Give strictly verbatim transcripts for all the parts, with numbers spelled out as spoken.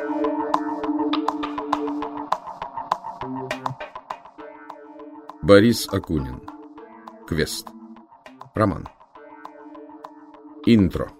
Борис Акунин. Квест. Роман. Интро.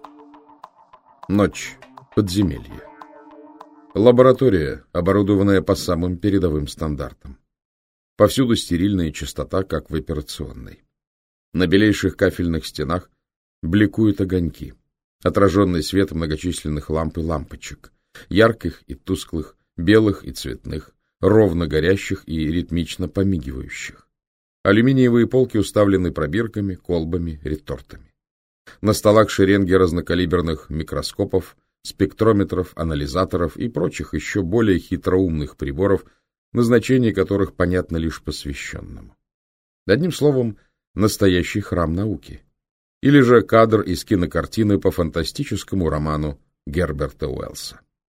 Ночь. Подземелье. Лаборатория, оборудованная по самым передовым стандартам. Повсюду стерильная чистота, как в операционной. На белейших кафельных стенах бликуют огоньки, отраженный свет многочисленных ламп и лампочек, ярких и тусклых, белых и цветных, ровно горящих и ритмично помигивающих. Алюминиевые полки уставлены пробирками, колбами, ретортами. На столах шеренги разнокалиберных микроскопов, спектрометров, анализаторов и прочих еще более хитроумных приборов, назначение которых понятно лишь посвященному. Одним словом, настоящий храм науки. Или же кадр из кинокартины по фантастическому роману Герберта Уэллса.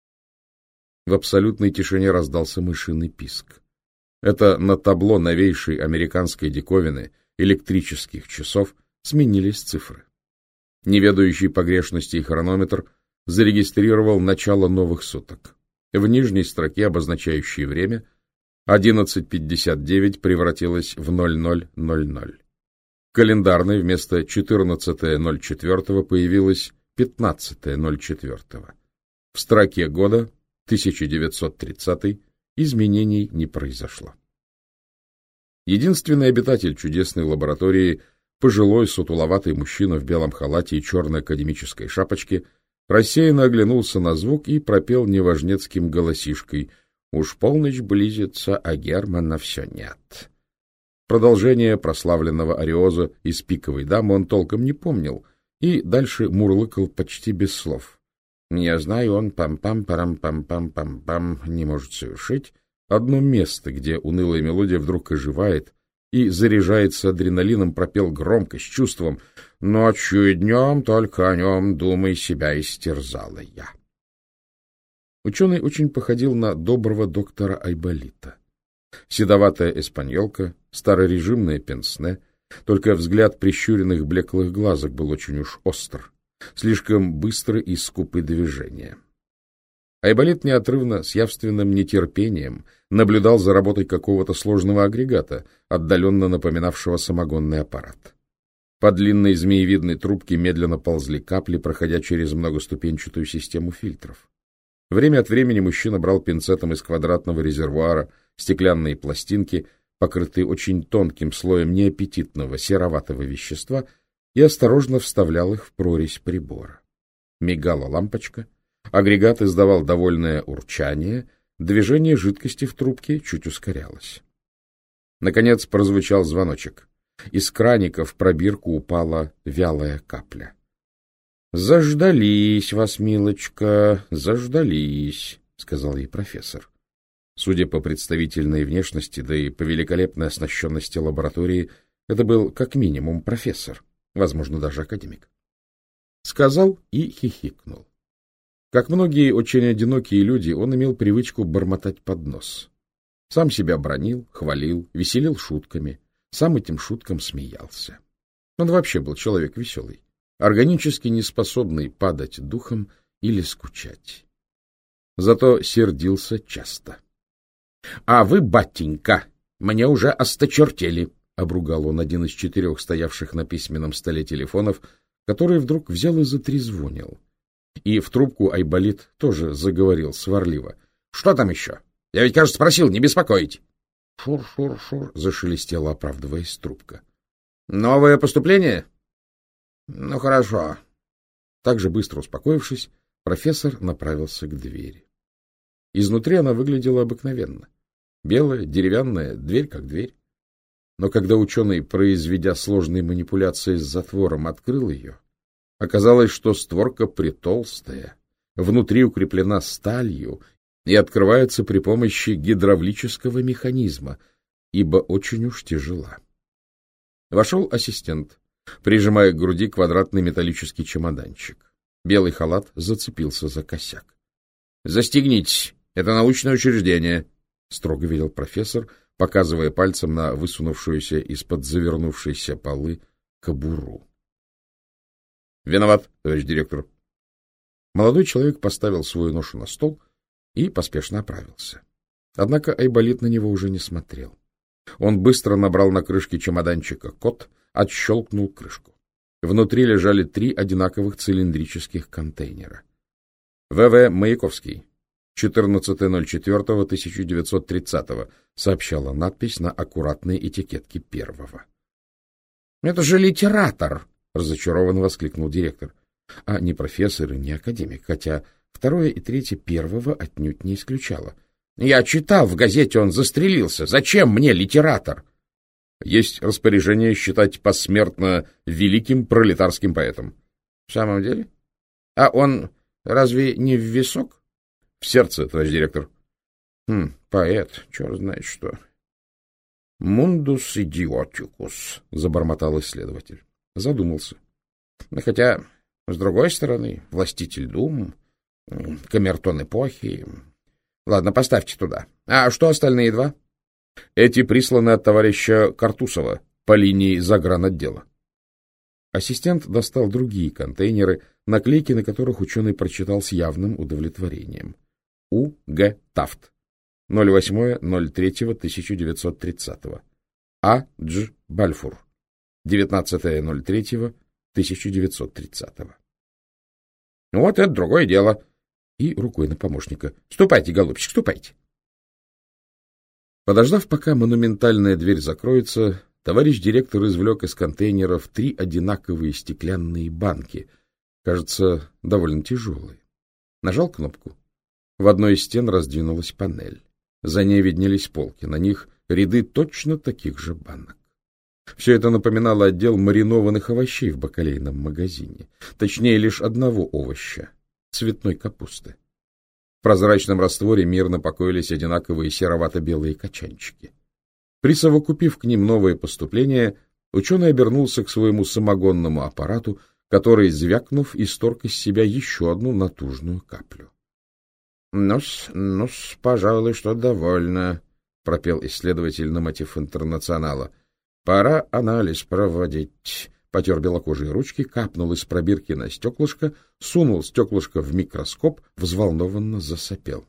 В абсолютной тишине раздался мышиный писк. Это на табло новейшей американской диковины электрических часов сменились цифры. Неведающий погрешностей хронометр зарегистрировал начало новых суток. В нижней строке, обозначающей время, одиннадцать пятьдесят девять превратилось в ноль ноль ноль ноль. В календарной вместо четырнадцатое ноль четвертого появилось пятнадцатое ноль четвертого. В строке года тысяча девятьсот тридцатый изменений не произошло. Единственный обитатель чудесной лаборатории, пожилой сутуловатый мужчина в белом халате и черной академической шапочке, рассеянно оглянулся на звук и пропел неважнецким голосишкой: «Уж полночь близится, а Германа все нет». Продолжение прославленного ариоза из «Пиковой дамы» он толком не помнил и дальше мурлыкал почти без слов. «Я знаю, он пам-пам-парам-пам-пам-пам-пам не может совершить». Одно место, где унылая мелодия вдруг оживает и заряжается адреналином, пропел громко, с чувством: «Ночью и днем только о нем, думай, себя истерзала я». Ученый очень походил на доброго доктора Айболита. Седоватая эспаньолка, старорежимное пенсне, только взгляд прищуренных блеклых глазок был очень уж остр, слишком быстрый и скупый движения. Айболит неотрывно, с явственным нетерпением, наблюдал за работой какого-то сложного агрегата, отдаленно напоминавшего самогонный аппарат. По длинной змеевидной трубке медленно ползли капли, проходя через многоступенчатую систему фильтров. Время от времени мужчина брал пинцетом из квадратного резервуара стеклянные пластинки, покрытые очень тонким слоем неаппетитного сероватого вещества, и осторожно вставлял их в прорезь прибора. Мигала лампочка, агрегат издавал довольное урчание, движение жидкости в трубке чуть ускорялось. Наконец прозвучал звоночек. Из краника в пробирку упала вялая капля. — Заждались вас, милочка, заждались, — сказал ей профессор. Судя по представительной внешности, да и по великолепной оснащенности лаборатории, это был как минимум профессор, возможно, даже академик. Сказал и хихикнул. Как многие очень одинокие люди, он имел привычку бормотать под нос. Сам себя бранил, хвалил, веселил шутками, сам этим шуткам смеялся. Он вообще был человек веселый, органически неспособный падать духом или скучать. Зато сердился часто. — А вы, батенька, мне уже осточертели, — обругал он один из четырех стоявших на письменном столе телефонов, который вдруг взял и затрезвонил. И в трубку Айболит тоже заговорил сварливо. — Что там еще? Я ведь, кажется, спросил не беспокоить. Шур-шур-шур, зашелестела, оправдываясь трубка. — Новое поступление? — Ну, хорошо. Так же быстро успокоившись, профессор направился к двери. Изнутри она выглядела обыкновенно. Белая, деревянная, дверь как дверь. Но когда ученый, произведя сложные манипуляции с затвором, открыл ее, оказалось, что створка притолстая, внутри укреплена сталью и открывается при помощи гидравлического механизма, ибо очень уж тяжела. Вошел ассистент, прижимая к груди квадратный металлический чемоданчик. Белый халат зацепился за косяк. — Застегнитесь, это научное учреждение, — строго велел профессор, показывая пальцем на высунувшуюся из-под завернувшейся полы кобуру. — Виноват, товарищ директор. Молодой человек поставил свою ношу на стол и поспешно оправился. Однако Айболит на него уже не смотрел. Он быстро набрал на крышке чемоданчика код, отщелкнул крышку. Внутри лежали три одинаковых цилиндрических контейнера. вэ вэ Маяковский, четырнадцатое ноль четвёртое тысяча девятьсот тридцатого, сообщала надпись на аккуратной этикетке первого. — Это же литератор! — разочарованно воскликнул директор. А не профессор и не академик, хотя второе и третье первого отнюдь не исключало. — Я читал в газете, он застрелился. Зачем мне литератор? Есть распоряжение считать посмертно великим пролетарским поэтом. — В самом деле? А он разве не в висок? — В сердце, товарищ директор. — Хм, поэт, черт знает что. — Мундус идиотикус, — забормотал исследователь. Задумался. — Хотя, с другой стороны, властитель дум, камертон эпохи. Ладно, поставьте туда. А что остальные два? Эти присланы от товарища Картусова по линии загранотдела. Ассистент достал другие контейнеры, наклейки на которых ученый прочитал с явным удовлетворением. У. Г. Тафт. ноль восемь ноль три тысяча девятьсот тридцатого. А. Дж. Бальфур. девятнадцатое ноль три тысяча девятьсот тридцатого. Вот это другое дело. И рукой на помощника. Ступайте, голубчик, ступайте. Подождав, пока монументальная дверь закроется, товарищ директор извлек из контейнеров три одинаковые стеклянные банки, кажется, довольно тяжелые. Нажал кнопку. В одной из стен раздвинулась панель. За ней виднелись полки, на них ряды точно таких же банок. Все это напоминало отдел маринованных овощей в бакалейном магазине. Точнее, лишь одного овоща — цветной капусты. В прозрачном растворе мирно покоились одинаковые серовато-белые качанчики. Присовокупив к ним новые поступления, ученый обернулся к своему самогонному аппарату, который, звякнув, исторг из себя еще одну натужную каплю. — Ну-с, ну-с, пожалуй, что довольно, — пропел исследователь на мотив «Интернационала». — Пора анализ проводить. Потер белокожие ручки, капнул из пробирки на стеклышко, сунул стеклышко в микроскоп, взволнованно засопел.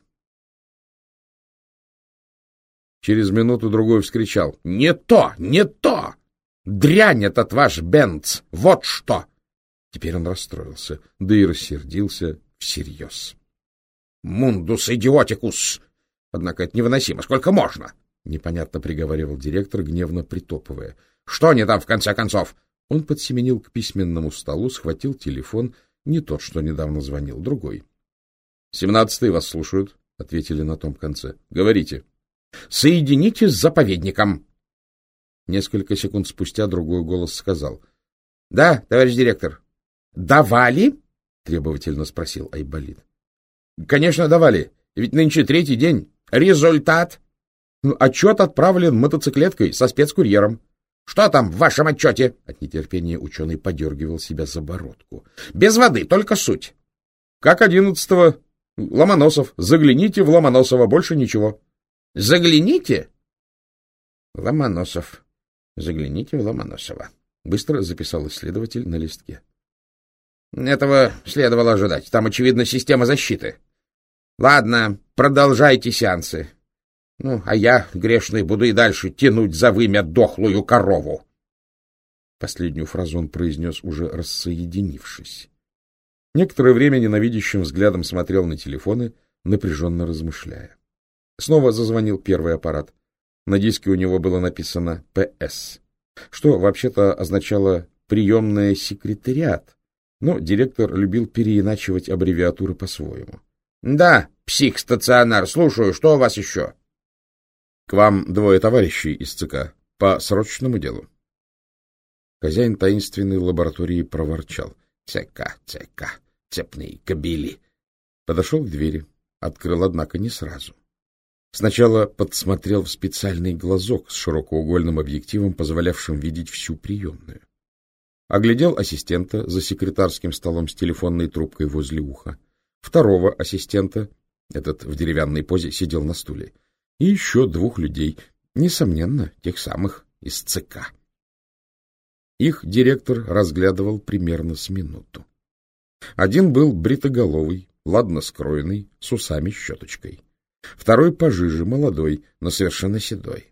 Через минуту-другую вскричал: — Не то! Не то! Дрянь этот ваш Бенц! Вот что! Теперь он расстроился, да и рассердился всерьез. — Мундус идиотикус! Однако это невыносимо. Сколько можно? — непонятно приговаривал директор, гневно притопывая. — Что они там, в конце концов? Он подсеменил к письменному столу, схватил телефон, не тот, что недавно звонил, другой. — Семнадцатый вас слушают, — ответили на том конце. — Говорите. — Соедините с заповедником. Несколько секунд спустя другой голос сказал. — Да, товарищ директор. — Давали? — требовательно спросил Айболит. — Конечно, давали. Ведь нынче третий день. Результат? Отчет отправлен мотоциклеткой со спецкурьером. — Что там в вашем отчете? От нетерпения ученый подергивал себя за бородку. — Без воды, только суть. — Как одиннадцатого. Ломоносов. Загляните в Ломоносова, больше ничего. — Загляните? — Ломоносов. Загляните в Ломоносова. Быстро записал исследователь на листке. — Этого следовало ожидать. Там, очевидно, система защиты. — Ладно, продолжайте сеансы. Ну, а я, грешный, буду и дальше тянуть за вымя дохлую корову. Последнюю фразу он произнес, уже рассоединившись. Некоторое время ненавидящим взглядом смотрел на телефоны, напряженно размышляя. Снова зазвонил первый аппарат. На диске у него было написано «П С», что вообще-то означало «приемная секретариат», но директор любил переиначивать аббревиатуры по-своему. — Да, психстационар, слушаю, что у вас еще? — К вам двое товарищей из ЦК по срочному делу. Хозяин таинственной лаборатории проворчал. — ЦК, ЦК, цепные кобели. Подошел к двери, открыл, однако, не сразу. Сначала подсмотрел в специальный глазок с широкоугольным объективом, позволявшим видеть всю приемную. Оглядел ассистента за секретарским столом с телефонной трубкой возле уха. Второго ассистента, этот в деревянной позе, сидел на стуле. И еще двух людей, несомненно, тех самых из ЦК. Их директор разглядывал примерно с минуту. Один был бритоголовый, ладно скроенный, с усами-щеточкой. Второй пожиже, молодой, но совершенно седой.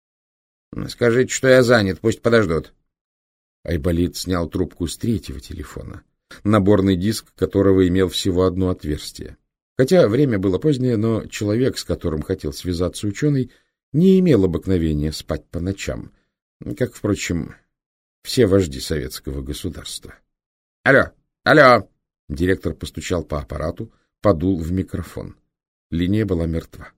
— Скажите, что я занят, пусть подождут. Айболит снял трубку с третьего телефона, наборный диск которого имел всего одно отверстие. Хотя время было позднее, но человек, с которым хотел связаться ученый, не имел обыкновения спать по ночам, как, впрочем, все вожди советского государства. — Алло, алло! — директор постучал по аппарату, подул в микрофон. Линия была мертва.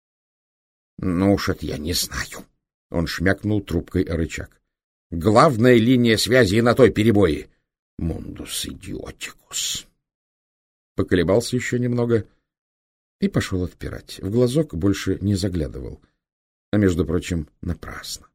— Ну уж это я не знаю. Он шмякнул трубкой о рычаг. — Главная линия связи и на той перебои. Мундус идиотикус. Поколебался еще немного и пошел отпирать. В глазок больше не заглядывал. А, между прочим, напрасно.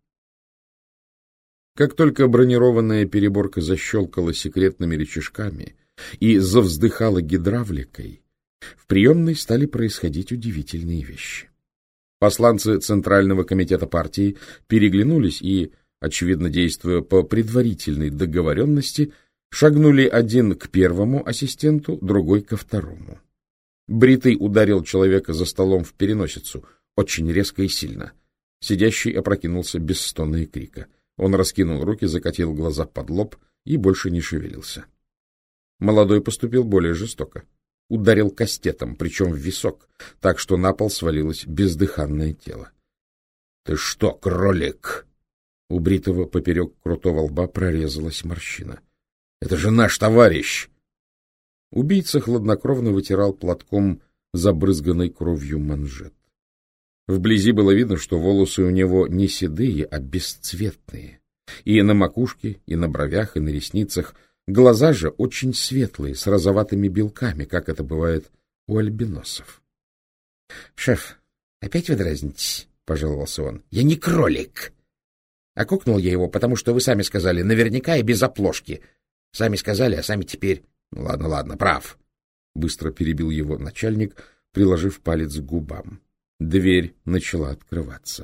Как только бронированная переборка защелкала секретными рычажками и завздыхала гидравликой, в приемной стали происходить удивительные вещи. Посланцы Центрального комитета партии переглянулись и, очевидно действуя по предварительной договоренности, шагнули один к первому ассистенту, другой ко второму. Бритый ударил человека за столом в переносицу, очень резко и сильно. Сидящий опрокинулся без стона и крика. Он раскинул руки, закатил глаза под лоб и больше не шевелился. Молодой поступил более жестоко. Ударил кастетом, причем в висок, так что на пол свалилось бездыханное тело. — Ты что, кролик? У бритого поперек крутого лба прорезалась морщина. — Это же наш товарищ! Убийца хладнокровно вытирал платком забрызганной кровью манжет. Вблизи было видно, что волосы у него не седые, а бесцветные. И на макушке, и на бровях, и на ресницах. Глаза же очень светлые, с розоватыми белками, как это бывает у альбиносов. — Шеф, опять вы дразнитесь? — пожаловался он. — Я не кролик. Окукнул я его, потому что вы сами сказали, наверняка и без оплошки. Сами сказали, а сами теперь... Ну, ладно, ладно, прав. Быстро перебил его начальник, приложив палец к губам. Дверь начала открываться.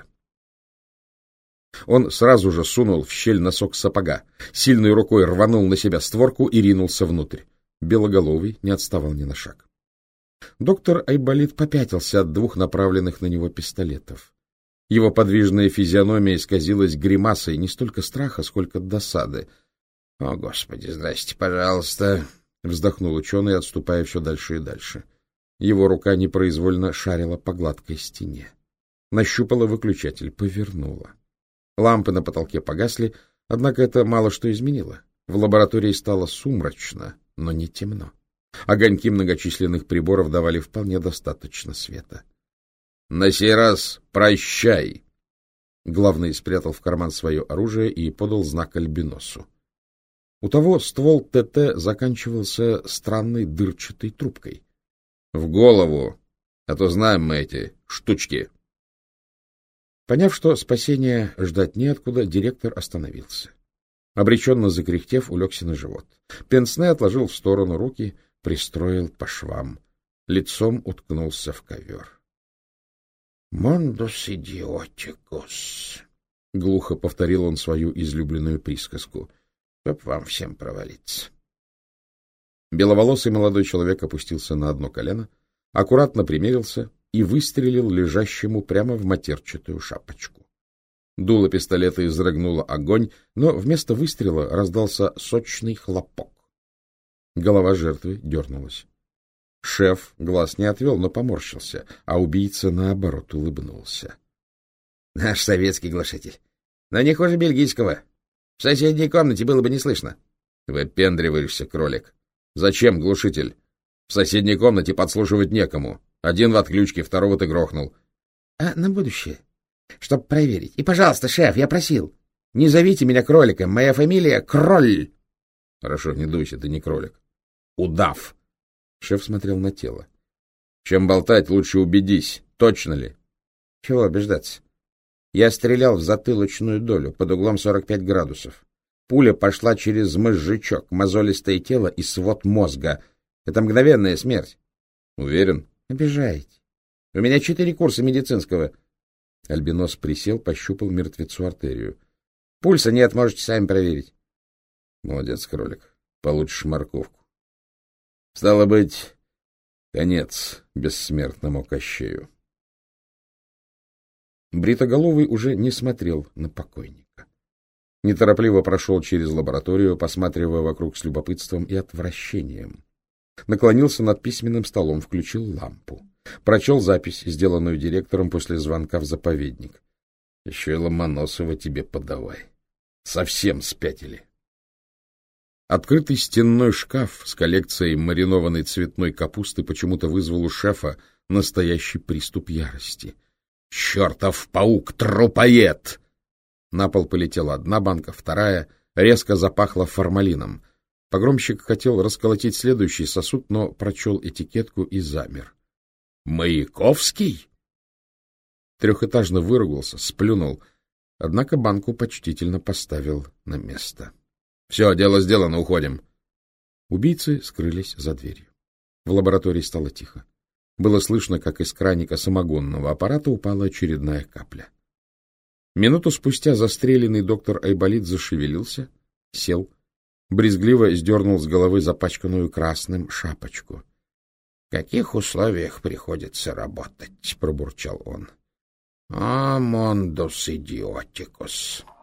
Он сразу же сунул в щель носок сапога, сильной рукой рванул на себя створку и ринулся внутрь. Белоголовый не отставал ни на шаг. Доктор Айболит попятился от двух направленных на него пистолетов. Его подвижная физиономия исказилась гримасой не столько страха, сколько досады. — О, Господи, здрасте, пожалуйста! — вздохнул ученый, отступая все дальше и дальше. Его рука непроизвольно шарила по гладкой стене. Нащупала выключатель, повернула. Лампы на потолке погасли, однако это мало что изменило. В лаборатории стало сумрачно, но не темно. Огоньки многочисленных приборов давали вполне достаточно света. — На сей раз прощай! Главный спрятал в карман свое оружие и подал знак альбиносу. У того ствол ТТ заканчивался странной дырчатой трубкой. — В голову! А то знаем мы эти штучки! Поняв, что спасения ждать неоткуда, директор остановился. Обреченно закряхтев, улегся на живот. Пенсне отложил в сторону руки, пристроил по швам. Лицом уткнулся в ковер. — Мондус идиотикус! — глухо повторил он свою излюбленную присказку. — Чтоб вам всем провалиться. Беловолосый молодой человек опустился на одно колено, аккуратно примерился и выстрелил лежащему прямо в матерчатую шапочку. Дуло пистолета изрыгнуло огонь, но вместо выстрела раздался сочный хлопок. Голова жертвы дернулась. Шеф глаз не отвел, но поморщился, а убийца, наоборот, улыбнулся. — Наш советский глушитель. Но не хуже бельгийского. В соседней комнате было бы не слышно. — Выпендриваешься, кролик. Зачем глушитель? В соседней комнате подслушивать некому. Один в отключке, второго ты грохнул. — А на будущее? Чтоб проверить. И, пожалуйста, шеф, я просил, не зовите меня кроликом. Моя фамилия Кроль. — Хорошо, не дуйся, ты не кролик. — Удав. Шеф смотрел на тело. — Чем болтать, лучше убедись. Точно ли? — Чего убеждаться? Я стрелял в затылочную долю под углом сорок пять градусов. Пуля пошла через мозжечок, мозолистое тело и свод мозга. Это мгновенная смерть. — Уверен? — Обижаете. У меня четыре курса медицинского. Альбинос присел, пощупал мертвецу артерию. — Пульса нет, можете сами проверить. — Молодец, кролик. Получишь морковку. — Стало быть, Конец бессмертному Кощею. Бритоголовый уже не смотрел на покойника. Неторопливо прошел через лабораторию, посматривая вокруг с любопытством и отвращением. Наклонился над письменным столом, включил лампу. Прочел запись, сделанную директором после звонка в заповедник. Еще и Ломоносова тебе подавай. Совсем спятили. Открытый стенной шкаф с коллекцией маринованной цветной капусты почему-то вызвал у шефа настоящий приступ ярости. «Чертов паук-трупоед!» На пол полетела одна банка, вторая, резко запахло формалином. Погромщик хотел расколотить следующий сосуд, но прочел этикетку и замер. «Маяковский?» Трехэтажно выругался, сплюнул, однако банку почтительно поставил на место. — Все, дело сделано, уходим. Убийцы скрылись за дверью. В лаборатории стало тихо. Было слышно, как из краника самогонного аппарата упала очередная капля. Минуту спустя застреленный доктор Айболит зашевелился, сел, брезгливо сдернул с головы запачканную красным шапочку. — В каких условиях приходится работать? — пробурчал он. — А мондус идиотикус.